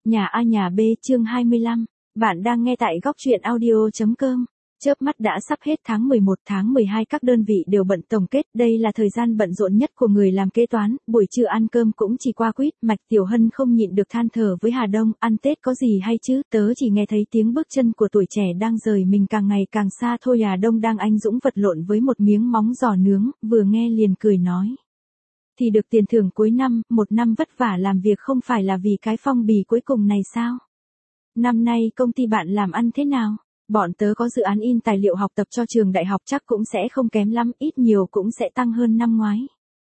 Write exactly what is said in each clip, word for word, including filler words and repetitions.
Nhà A nhà B chương hai mươi lăm, bạn đang nghe tại góc truyện audio.com. Chớp mắt đã sắp hết tháng mười một, tháng mười hai các đơn vị đều bận tổng kết, đây là thời gian bận rộn nhất của người làm kế toán, buổi trưa ăn cơm cũng chỉ qua quýt, Mạch Tiểu Hân không nhịn được than thở với Hà Đông, ăn Tết có gì hay chứ, tớ chỉ nghe thấy tiếng bước chân của tuổi trẻ đang rời mình càng ngày càng xa thôi. Hà Đông đang anh dũng vật lộn với một miếng móng giò nướng, vừa nghe liền cười nói. Thì được tiền thưởng cuối năm, một năm vất vả làm việc không phải là vì cái phong bì cuối cùng này sao? Năm nay công ty bạn làm ăn thế nào? Bọn tớ có dự án in tài liệu học tập cho trường đại học chắc cũng sẽ không kém lắm, ít nhiều cũng sẽ tăng hơn năm ngoái.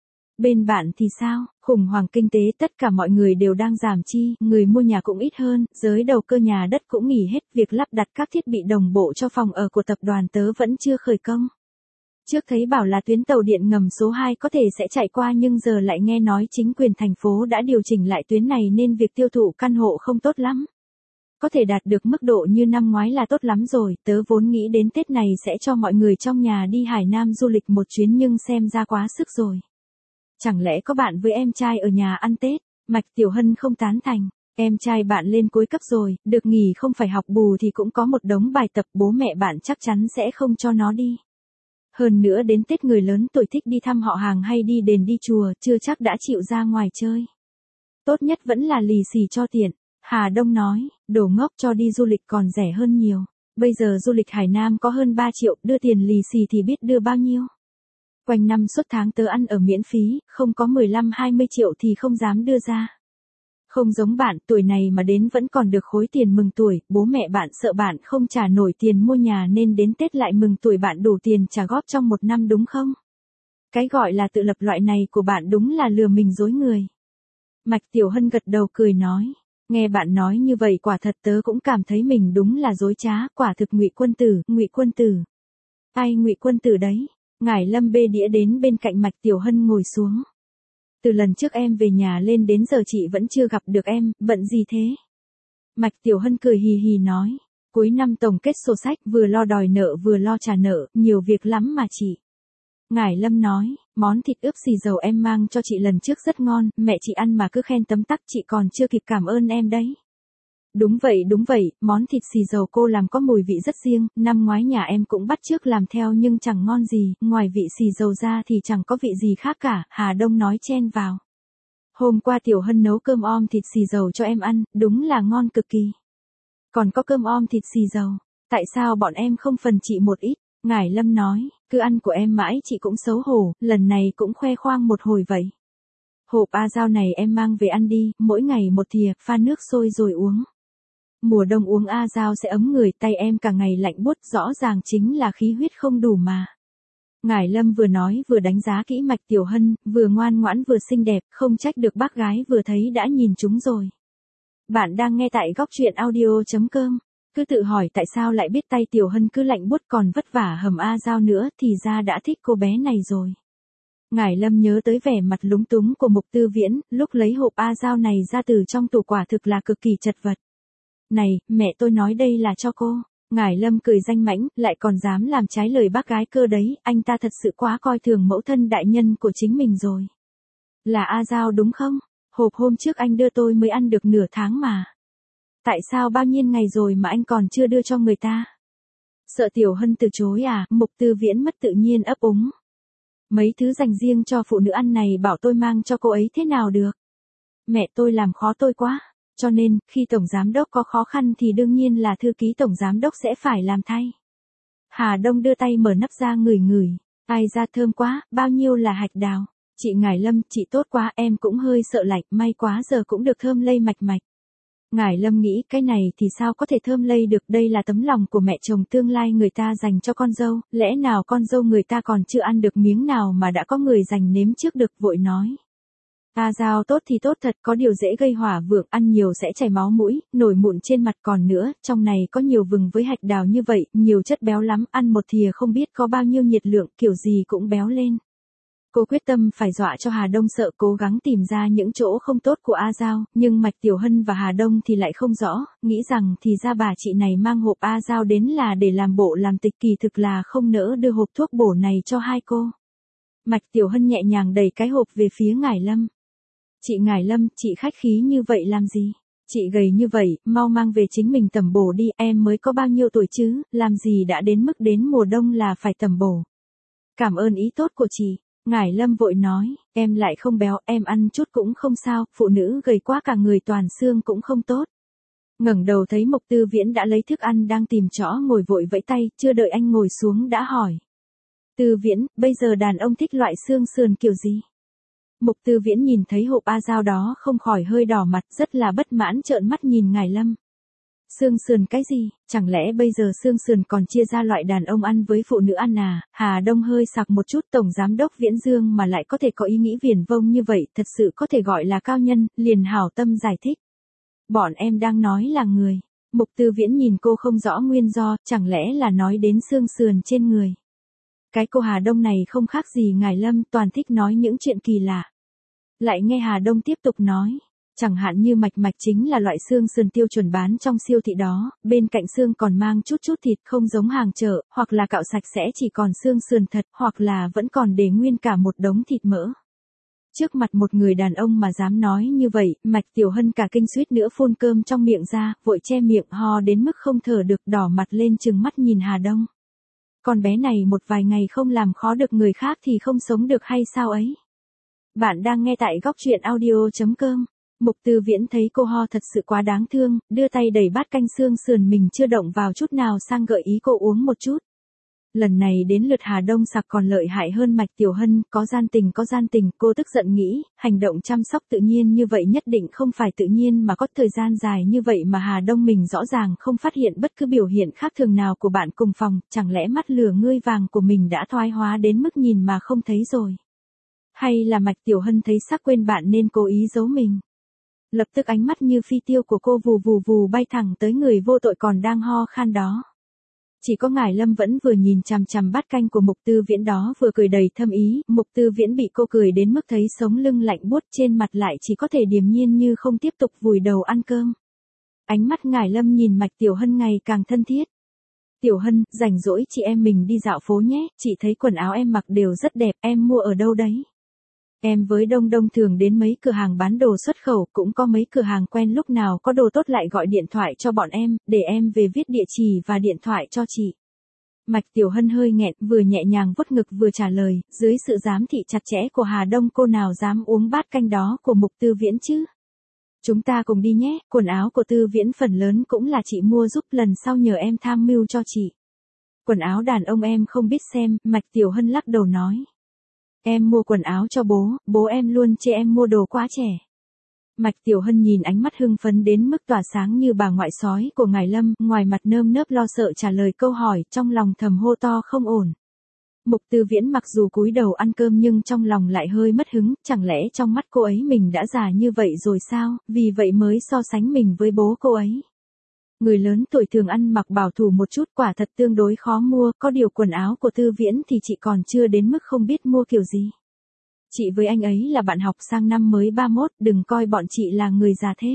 Bên bạn thì sao? Khủng hoảng kinh tế tất cả mọi người đều đang giảm chi, người mua nhà cũng ít hơn, giới đầu cơ nhà đất cũng nghỉ hết, việc lắp đặt các thiết bị đồng bộ cho phòng ở của tập đoàn tớ vẫn chưa khởi công. Trước thấy bảo là tuyến tàu điện ngầm số hai có thể sẽ chạy qua nhưng giờ lại nghe nói chính quyền thành phố đã điều chỉnh lại tuyến này nên việc tiêu thụ căn hộ không tốt lắm. Có thể đạt được mức độ như năm ngoái là tốt lắm rồi, tớ vốn nghĩ đến Tết này sẽ cho mọi người trong nhà đi Hải Nam du lịch một chuyến nhưng xem ra quá sức rồi. Chẳng lẽ có bạn với em trai ở nhà ăn Tết? Mạch Tiểu Hân không tán thành. Em trai bạn lên cuối cấp rồi, được nghỉ không phải học bù thì cũng có một đống bài tập, bố mẹ bạn chắc chắn sẽ không cho nó đi. Hơn nữa đến Tết người lớn tuổi thích đi thăm họ hàng hay đi đền đi chùa, chưa chắc đã chịu ra ngoài chơi. Tốt nhất vẫn là lì xì cho tiện. Hà Đông nói, đồ ngốc, cho đi du lịch còn rẻ hơn nhiều. Bây giờ du lịch Hải Nam có hơn ba triệu, đưa tiền lì xì thì biết đưa bao nhiêu. Quanh năm suốt tháng tớ ăn ở miễn phí, không có mười lăm hai mươi triệu thì không dám đưa ra. Không giống bạn, tuổi này mà đến vẫn còn được khối tiền mừng tuổi, bố mẹ bạn sợ bạn không trả nổi tiền mua nhà nên đến Tết lại mừng tuổi bạn đủ tiền trả góp trong một năm đúng không? Cái gọi là tự lập loại này của bạn đúng là lừa mình dối người. Mạch Tiểu Hân gật đầu cười nói, nghe bạn nói như vậy quả thật tớ cũng cảm thấy mình đúng là dối trá, quả thực Ngụy Quân Tử, Ngụy Quân Tử. Ai Ngụy Quân Tử đấy? Ngải Lâm bê đĩa đến bên cạnh Mạch Tiểu Hân ngồi xuống. Từ lần trước em về nhà lên đến giờ chị vẫn chưa gặp được em, bận gì thế? Mạch Tiểu Hân cười hì hì nói, cuối năm tổng kết sổ sách, vừa lo đòi nợ vừa lo trả nợ, nhiều việc lắm mà chị. Ngải Lâm nói, món thịt ướp xì dầu em mang cho chị lần trước rất ngon, mẹ chị ăn mà cứ khen tấm tắc, chị còn chưa kịp cảm ơn em đấy. Đúng vậy đúng vậy, món thịt xì dầu cô làm có mùi vị rất riêng, năm ngoái nhà em cũng bắt chước làm theo nhưng chẳng ngon gì, ngoài vị xì dầu ra thì chẳng có vị gì khác cả, Hà Đông nói chen vào. Hôm qua Tiểu Hân nấu cơm om thịt xì dầu cho em ăn, đúng là ngon cực kỳ. Còn có cơm om thịt xì dầu, tại sao bọn em không phần chị một ít? Ngải Lâm nói, cứ ăn của em mãi chị cũng xấu hổ, lần này cũng khoe khoang một hồi vậy. Hộp A Dao này em mang về ăn đi, mỗi ngày một thìa, pha nước sôi rồi uống. Mùa đông uống A Dao sẽ ấm người, tay em cả ngày lạnh buốt, rõ ràng chính là khí huyết không đủ mà. Ngải Lâm vừa nói vừa đánh giá kỹ Mạch Tiểu Hân, vừa ngoan ngoãn vừa xinh đẹp, không trách được bác gái vừa thấy đã nhìn chúng rồi. Bạn đang nghe tại góc truyện audio.com. Cứ tự hỏi tại sao lại biết tay Tiểu Hân cứ lạnh buốt còn vất vả hầm A Dao nữa, thì ra đã thích cô bé này rồi. Ngải Lâm nhớ tới vẻ mặt lúng túng của Mục Tư Viễn, lúc lấy hộp A Dao này ra từ trong tủ quả thực là cực kỳ chật vật. Này, mẹ tôi nói đây là cho cô. Ngải Lâm cười danh mãnh, lại còn dám làm trái lời bác gái cơ đấy, anh ta thật sự quá coi thường mẫu thân đại nhân của chính mình rồi. Là A Dao đúng không? Hộp hôm trước anh đưa tôi mới ăn được nửa tháng mà. Tại sao bao nhiêu ngày rồi mà anh còn chưa đưa cho người ta? Sợ Tiểu Hân từ chối à? Mục Tư Viễn mất tự nhiên ấp úng. Mấy thứ dành riêng cho phụ nữ ăn này bảo tôi mang cho cô ấy thế nào được? Mẹ tôi làm khó tôi quá. Cho nên, khi Tổng Giám Đốc có khó khăn thì đương nhiên là thư ký Tổng Giám Đốc sẽ phải làm thay. Hà Đông đưa tay mở nắp ra ngửi ngửi. Ai ra thơm quá, bao nhiêu là hạch đào. Chị Ngải Lâm, chị tốt quá, em cũng hơi sợ lạnh, may quá giờ cũng được thơm lây mạch mạch. Ngải Lâm nghĩ cái này thì sao có thể thơm lây được, đây là tấm lòng của mẹ chồng tương lai người ta dành cho con dâu, lẽ nào con dâu người ta còn chưa ăn được miếng nào mà đã có người dành nếm trước được, vội nói. A Dao tốt thì tốt thật, có điều dễ gây hỏa vượng, ăn nhiều sẽ chảy máu mũi, nổi mụn trên mặt, còn nữa, trong này có nhiều vừng với hạch đào như vậy, nhiều chất béo lắm, ăn một thìa không biết có bao nhiêu nhiệt lượng, kiểu gì cũng béo lên. Cô quyết tâm phải dọa cho Hà Đông sợ, cố gắng tìm ra những chỗ không tốt của A Dao, nhưng Mạch Tiểu Hân và Hà Đông thì lại không rõ, nghĩ rằng thì ra bà chị này mang hộp A Dao đến là để làm bộ làm tịch, kỳ thực là không nỡ đưa hộp thuốc bổ này cho hai cô. Mạch Tiểu Hân nhẹ nhàng đẩy cái hộp về phía Ngải Lâm. Chị Ngải Lâm, chị khách khí như vậy làm gì? Chị gầy như vậy, mau mang về chính mình tẩm bổ đi, em mới có bao nhiêu tuổi chứ, làm gì đã đến mức đến mùa đông là phải tẩm bổ. Cảm ơn ý tốt của chị. Ngải Lâm vội nói, em lại không béo, em ăn chút cũng không sao, phụ nữ gầy quá cả người toàn xương cũng không tốt. Ngẩng đầu thấy Mục Tư Viễn đã lấy thức ăn đang tìm chỗ ngồi vội vẫy tay, chưa đợi anh ngồi xuống đã hỏi. Tư Viễn, bây giờ đàn ông thích loại xương sườn kiểu gì? Mục Tư Viễn nhìn thấy hộp A dao đó không khỏi hơi đỏ mặt, rất là bất mãn trợn mắt nhìn Ngải Lâm. Xương sườn cái gì, chẳng lẽ bây giờ xương sườn còn chia ra loại đàn ông ăn với phụ nữ ăn à? Hà Đông hơi sặc một chút, tổng giám đốc Viễn Dương mà lại có thể có ý nghĩ viển vông như vậy, thật sự có thể gọi là cao nhân, liền hảo tâm giải thích. Bọn em đang nói là người. Mục Tư Viễn nhìn cô không rõ nguyên do, chẳng lẽ là nói đến xương sườn trên người. Cái cô Hà Đông này không khác gì Ngải Lâm, toàn thích nói những chuyện kỳ lạ. Lại nghe Hà Đông tiếp tục nói, chẳng hạn như mạch mạch chính là loại xương sườn tiêu chuẩn bán trong siêu thị đó, bên cạnh xương còn mang chút chút thịt không giống hàng chợ, hoặc là cạo sạch sẽ chỉ còn xương sườn thật, hoặc là vẫn còn để nguyên cả một đống thịt mỡ. Trước mặt một người đàn ông mà dám nói như vậy, Mạch Tiểu Hân cả kinh suýt nữa phun cơm trong miệng ra, vội che miệng ho đến mức không thở được, đỏ mặt lên trừng mắt nhìn Hà Đông. Con bé này một vài ngày không làm khó được người khác thì không sống được hay sao ấy? Bạn đang nghe tại góc truyện audio chấm com. Mục Tư Viễn thấy cô ho thật sự quá đáng thương, đưa tay đẩy bát canh xương sườn mình chưa động vào chút nào sang gợi ý cô uống một chút. Lần này đến lượt Hà Đông sặc còn lợi hại hơn Mạch Tiểu Hân, có gian tình có gian tình, cô tức giận nghĩ, hành động chăm sóc tự nhiên như vậy nhất định không phải tự nhiên mà có thời gian dài như vậy mà Hà Đông mình rõ ràng không phát hiện bất cứ biểu hiện khác thường nào của bạn cùng phòng, chẳng lẽ mắt lửa ngươi vàng của mình đã thoái hóa đến mức nhìn mà không thấy rồi. Hay là Mạch Tiểu Hân thấy sắc quên bạn nên cố ý giấu mình. Lập tức ánh mắt như phi tiêu của cô vù vù vù bay thẳng tới người vô tội còn đang ho khan đó. Chỉ có Ngải Lâm vẫn vừa nhìn chằm chằm bát canh của Mục Tư Viễn đó vừa cười đầy thâm ý, Mục Tư Viễn bị cô cười đến mức thấy sống lưng lạnh buốt, trên mặt lại chỉ có thể điềm nhiên như không tiếp tục vùi đầu ăn cơm. Ánh mắt Ngải Lâm nhìn Mạch Tiểu Hân ngày càng thân thiết. Tiểu Hân, rảnh rỗi chị em mình đi dạo phố nhé, chị thấy quần áo em mặc đều rất đẹp, em mua ở đâu đấy? Em với Đông Đông thường đến mấy cửa hàng bán đồ xuất khẩu, cũng có mấy cửa hàng quen, lúc nào có đồ tốt lại gọi điện thoại cho bọn em, để em về viết địa chỉ và điện thoại cho chị. Mạch Tiểu Hân hơi nghẹn, vừa nhẹ nhàng vuốt ngực vừa trả lời, dưới sự giám thị chặt chẽ của Hà Đông cô nào dám uống bát canh đó của Mục Tư Viễn chứ? Chúng ta cùng đi nhé, quần áo của Tư Viễn phần lớn cũng là chị mua giúp, lần sau nhờ em tham mưu cho chị. Quần áo đàn ông em không biết xem, Mạch Tiểu Hân lắc đầu nói. Em mua quần áo cho bố, bố em luôn chê em mua đồ quá trẻ. Mạch Tiểu Hân nhìn ánh mắt hưng phấn đến mức tỏa sáng như bà ngoại sói của Ngải Lâm, ngoài mặt nơm nớp lo sợ trả lời câu hỏi, trong lòng thầm hô to không ổn. Mục Tư Viễn mặc dù cúi đầu ăn cơm nhưng trong lòng lại hơi mất hứng, chẳng lẽ trong mắt cô ấy mình đã già như vậy rồi sao, vì vậy mới so sánh mình với bố cô ấy. Người lớn tuổi thường ăn mặc bảo thủ một chút, quả thật tương đối khó mua, có điều quần áo của Tư Viễn thì chị còn chưa đến mức không biết mua kiểu gì. Chị với anh ấy là bạn học sang năm mới ba mốt, đừng coi bọn chị là người già thế.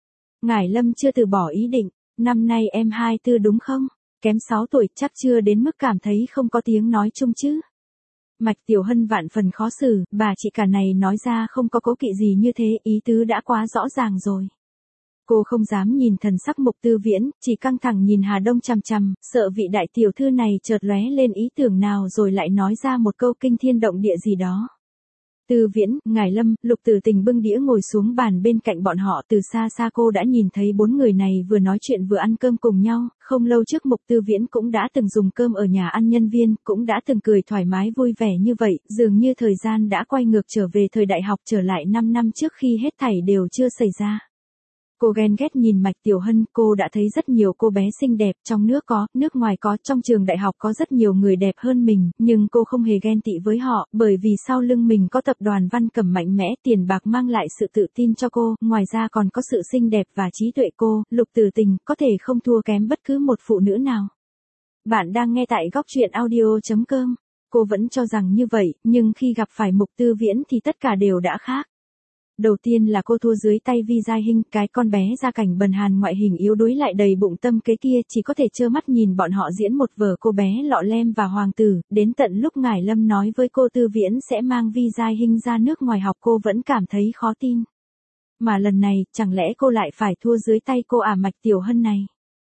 Ngải Lâm chưa từ bỏ ý định, năm nay em hai tư đúng không? Kém sáu tuổi, chắc chưa đến mức cảm thấy không có tiếng nói chung chứ. Mạch Tiểu Hân vạn phần khó xử, bà chị cả này nói ra không có cố kỵ gì như thế, ý tứ đã quá rõ ràng rồi. Cô không dám nhìn thần sắc Mục Tư Viễn, chỉ căng thẳng nhìn Hà Đông chằm chằm, sợ vị đại tiểu thư này chợt lóe lên ý tưởng nào rồi lại nói ra một câu kinh thiên động địa gì đó. Tư Viễn, Ngải Lâm, Lục Tử Tình bưng đĩa ngồi xuống bàn bên cạnh bọn họ, từ xa xa cô đã nhìn thấy bốn người này vừa nói chuyện vừa ăn cơm cùng nhau, không lâu trước Mục Tư Viễn cũng đã từng dùng cơm ở nhà ăn nhân viên, cũng đã từng cười thoải mái vui vẻ như vậy, dường như thời gian đã quay ngược trở về thời đại học, trở lại năm năm trước khi hết thảy đều chưa xảy ra. Cô ghen ghét nhìn Mạch Tiểu Hân, cô đã thấy rất nhiều cô bé xinh đẹp, trong nước có, nước ngoài có, trong trường đại học có rất nhiều người đẹp hơn mình, nhưng cô không hề ghen tị với họ, bởi vì sau lưng mình có tập đoàn Văn Cẩm mạnh mẽ, tiền bạc mang lại sự tự tin cho cô, ngoài ra còn có sự xinh đẹp và trí tuệ, cô, Lục Tử Tình, có thể không thua kém bất cứ một phụ nữ nào. Bạn đang nghe tại góc truyện audio chấm com. Cô vẫn cho rằng như vậy, nhưng khi gặp phải Mục Tư Viễn thì tất cả đều đã khác. Đầu tiên là cô thua dưới tay Vi Giai Hinh, cái con bé gia cảnh bần hàn ngoại hình yếu đuối lại đầy bụng tâm kế kia, chỉ có thể trơ mắt nhìn bọn họ diễn một vở cô bé lọ lem và hoàng tử, đến tận lúc Ngải Lâm nói với cô Tư Viễn sẽ mang Vi Giai Hinh ra nước ngoài học cô vẫn cảm thấy khó tin. Mà lần này, chẳng lẽ cô lại phải thua dưới tay cô à Mạch Tiểu Hân này?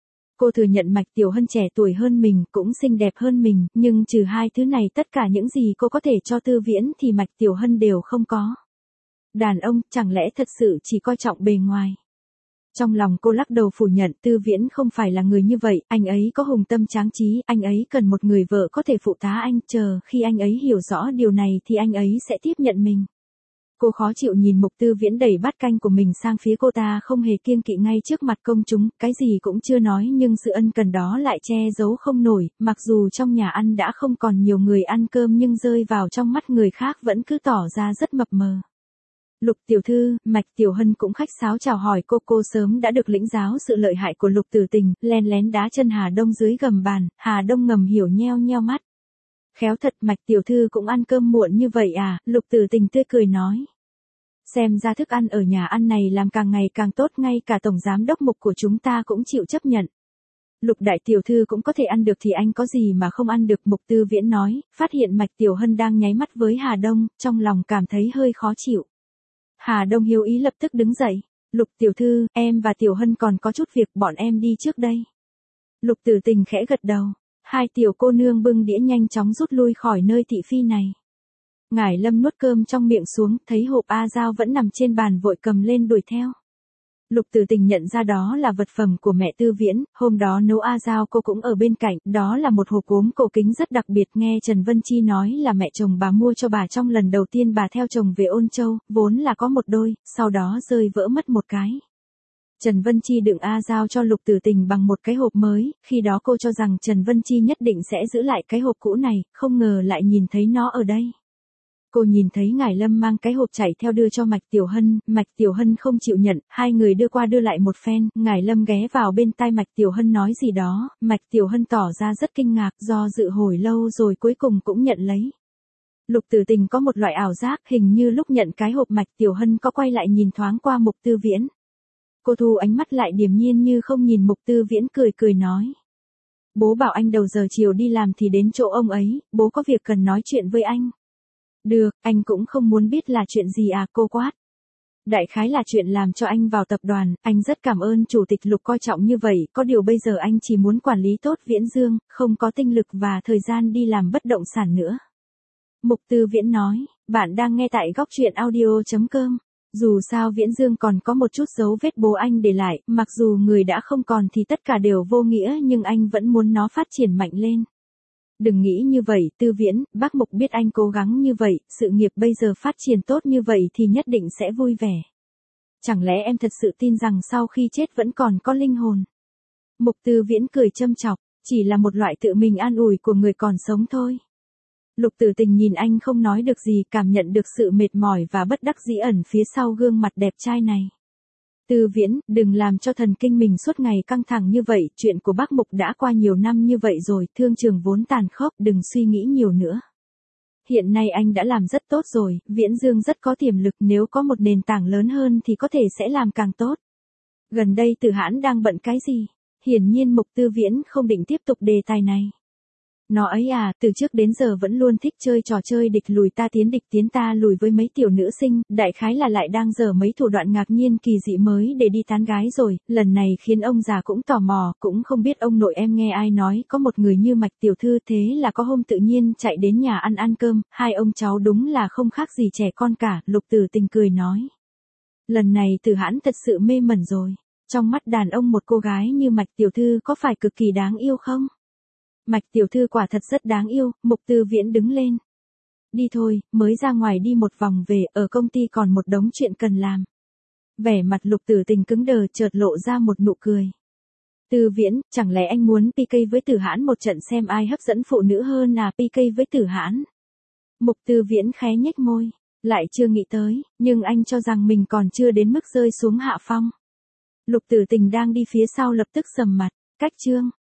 Cô thừa nhận Mạch Tiểu Hân trẻ tuổi hơn mình, cũng xinh đẹp hơn mình, nhưng trừ hai thứ này tất cả những gì cô có thể cho Tư Viễn thì Mạch Tiểu Hân đều không có. Đàn ông, chẳng lẽ thật sự chỉ coi trọng bề ngoài? Trong lòng cô lắc đầu phủ nhận Tư Viễn không phải là người như vậy, anh ấy có hùng tâm tráng trí, anh ấy cần một người vợ có thể phụ tá anh, chờ khi anh ấy hiểu rõ điều này thì anh ấy sẽ tiếp nhận mình. Cô khó chịu nhìn Mục Tư Viễn đẩy bát canh của mình sang phía cô ta không hề kiêng kỵ ngay trước mặt công chúng, cái gì cũng chưa nói nhưng sự ân cần đó lại che giấu không nổi, mặc dù trong nhà ăn đã không còn nhiều người ăn cơm nhưng rơi vào trong mắt người khác vẫn cứ tỏ ra rất mập mờ. Lục tiểu thư, Mạch Tiểu Hân cũng khách sáo chào hỏi cô, cô sớm đã được lĩnh giáo sự lợi hại của Lục Tử Tình, len lén đá chân Hà Đông dưới gầm bàn, Hà Đông ngầm hiểu nheo nheo mắt. Khéo thật Mạch Tiểu thư cũng ăn cơm muộn như vậy à, Lục Tử Tình tươi cười nói. Xem ra thức ăn ở nhà ăn này làm càng ngày càng tốt, ngay cả tổng giám đốc Mục của chúng ta cũng chịu chấp nhận. Lục đại tiểu thư cũng có thể ăn được thì anh có gì mà không ăn được, Mục Tư Viễn nói, phát hiện Mạch Tiểu Hân đang nháy mắt với Hà Đông, trong lòng cảm thấy hơi khó chịu. Hà Đông hiếu ý lập tức đứng dậy, Lục tiểu thư, em và Tiểu Hân còn có chút việc, bọn em đi trước đây. Lục Tử Tình khẽ gật đầu, hai tiểu cô nương bưng đĩa nhanh chóng rút lui khỏi nơi thị phi này. Ngải Lâm nuốt cơm trong miệng xuống, thấy hộp A Dao vẫn nằm trên bàn vội cầm lên đuổi theo. Lục Tử Tình nhận ra đó là vật phẩm của mẹ Tư Viễn, hôm đó nấu A Dao cô cũng ở bên cạnh, đó là một hộp gốm cổ kính rất đặc biệt, nghe Trần Vân Chi nói là mẹ chồng bà mua cho bà trong lần đầu tiên bà theo chồng về Ôn Châu, vốn là có một đôi, sau đó rơi vỡ mất một cái. Trần Vân Chi đựng A Dao cho Lục Tử Tình bằng một cái hộp mới, khi đó cô cho rằng Trần Vân Chi nhất định sẽ giữ lại cái hộp cũ này, không ngờ lại nhìn thấy nó ở đây. Cô nhìn thấy Ngải Lâm mang cái hộp chạy theo đưa cho Mạch Tiểu Hân, Mạch Tiểu Hân không chịu nhận, hai người đưa qua đưa lại một phen, Ngải Lâm ghé vào bên tai Mạch Tiểu Hân nói gì đó, Mạch Tiểu Hân tỏ ra rất kinh ngạc, do dự hồi lâu rồi cuối cùng cũng nhận lấy. Lục Tử Tình có một loại ảo giác, hình như lúc nhận cái hộp Mạch Tiểu Hân có quay lại nhìn thoáng qua Mục Tư Viễn. Cô thu ánh mắt lại điềm nhiên như không nhìn Mục Tư Viễn, cười cười nói. Bố bảo anh đầu giờ chiều đi làm thì đến chỗ ông ấy, bố có việc cần nói chuyện với anh. Được, anh cũng không muốn biết là chuyện gì à, cô quát. Đại khái là chuyện làm cho anh vào tập đoàn, anh rất cảm ơn chủ tịch Lục coi trọng như vậy, có điều bây giờ anh chỉ muốn quản lý tốt Viễn Dương, không có tinh lực và thời gian đi làm bất động sản nữa. Mục Tư Viễn nói, bạn đang nghe tại góc truyện audio chấm com. Dù sao Viễn Dương còn có một chút dấu vết bố anh để lại, mặc dù người đã không còn thì tất cả đều vô nghĩa nhưng anh vẫn muốn nó phát triển mạnh lên. Đừng nghĩ như vậy, Tư Viễn, bác Mục biết anh cố gắng như vậy, sự nghiệp bây giờ phát triển tốt như vậy thì nhất định sẽ vui vẻ. Chẳng lẽ em thật sự tin rằng sau khi chết vẫn còn có linh hồn? Mục Tư Viễn cười châm chọc, chỉ là một loại tự mình an ủi của người còn sống thôi. Lục Tử Tình nhìn anh không nói được gì, cảm nhận được sự mệt mỏi và bất đắc dĩ ẩn phía sau gương mặt đẹp trai này. Tư Viễn, đừng làm cho thần kinh mình suốt ngày căng thẳng như vậy, chuyện của bác Mục đã qua nhiều năm như vậy rồi, thương trường vốn tàn khốc, đừng suy nghĩ nhiều nữa. Hiện nay anh đã làm rất tốt rồi, Viễn Dương rất có tiềm lực, nếu có một nền tảng lớn hơn thì có thể sẽ làm càng tốt. Gần đây Tử Hãn đang bận cái gì? Hiển nhiên Mục Tư Viễn không định tiếp tục đề tài này. Nó ấy à, từ trước đến giờ vẫn luôn thích chơi trò chơi địch lùi ta tiến địch tiến ta lùi với mấy tiểu nữ sinh, đại khái là lại đang dở mấy thủ đoạn ngạc nhiên kỳ dị mới để đi tán gái rồi, lần này khiến ông già cũng tò mò, cũng không biết ông nội em nghe ai nói có một người như Mạch tiểu thư, thế là có hôm tự nhiên chạy đến nhà ăn ăn cơm, hai ông cháu đúng là không khác gì trẻ con cả, Lục Tử Tình cười nói. Lần này Tử Hãn thật sự mê mẩn rồi, trong mắt đàn ông một cô gái như Mạch tiểu thư có phải cực kỳ đáng yêu không? Mạch tiểu thư quả thật rất đáng yêu, Mục Tư Viễn đứng lên. Đi thôi, mới ra ngoài đi một vòng về, ở công ty còn một đống chuyện cần làm. Vẻ mặt Lục Tử Tình cứng đờ, chợt lộ ra một nụ cười. Tư Viễn, chẳng lẽ anh muốn pê ca với Tử Hãn một trận xem ai hấp dẫn phụ nữ hơn à, pê ca với Tử Hãn? Mục Tư Viễn khẽ nhếch môi, lại chưa nghĩ tới, nhưng anh cho rằng mình còn chưa đến mức rơi xuống hạ phong. Lục Tử Tình đang đi phía sau lập tức sầm mặt, cách chương.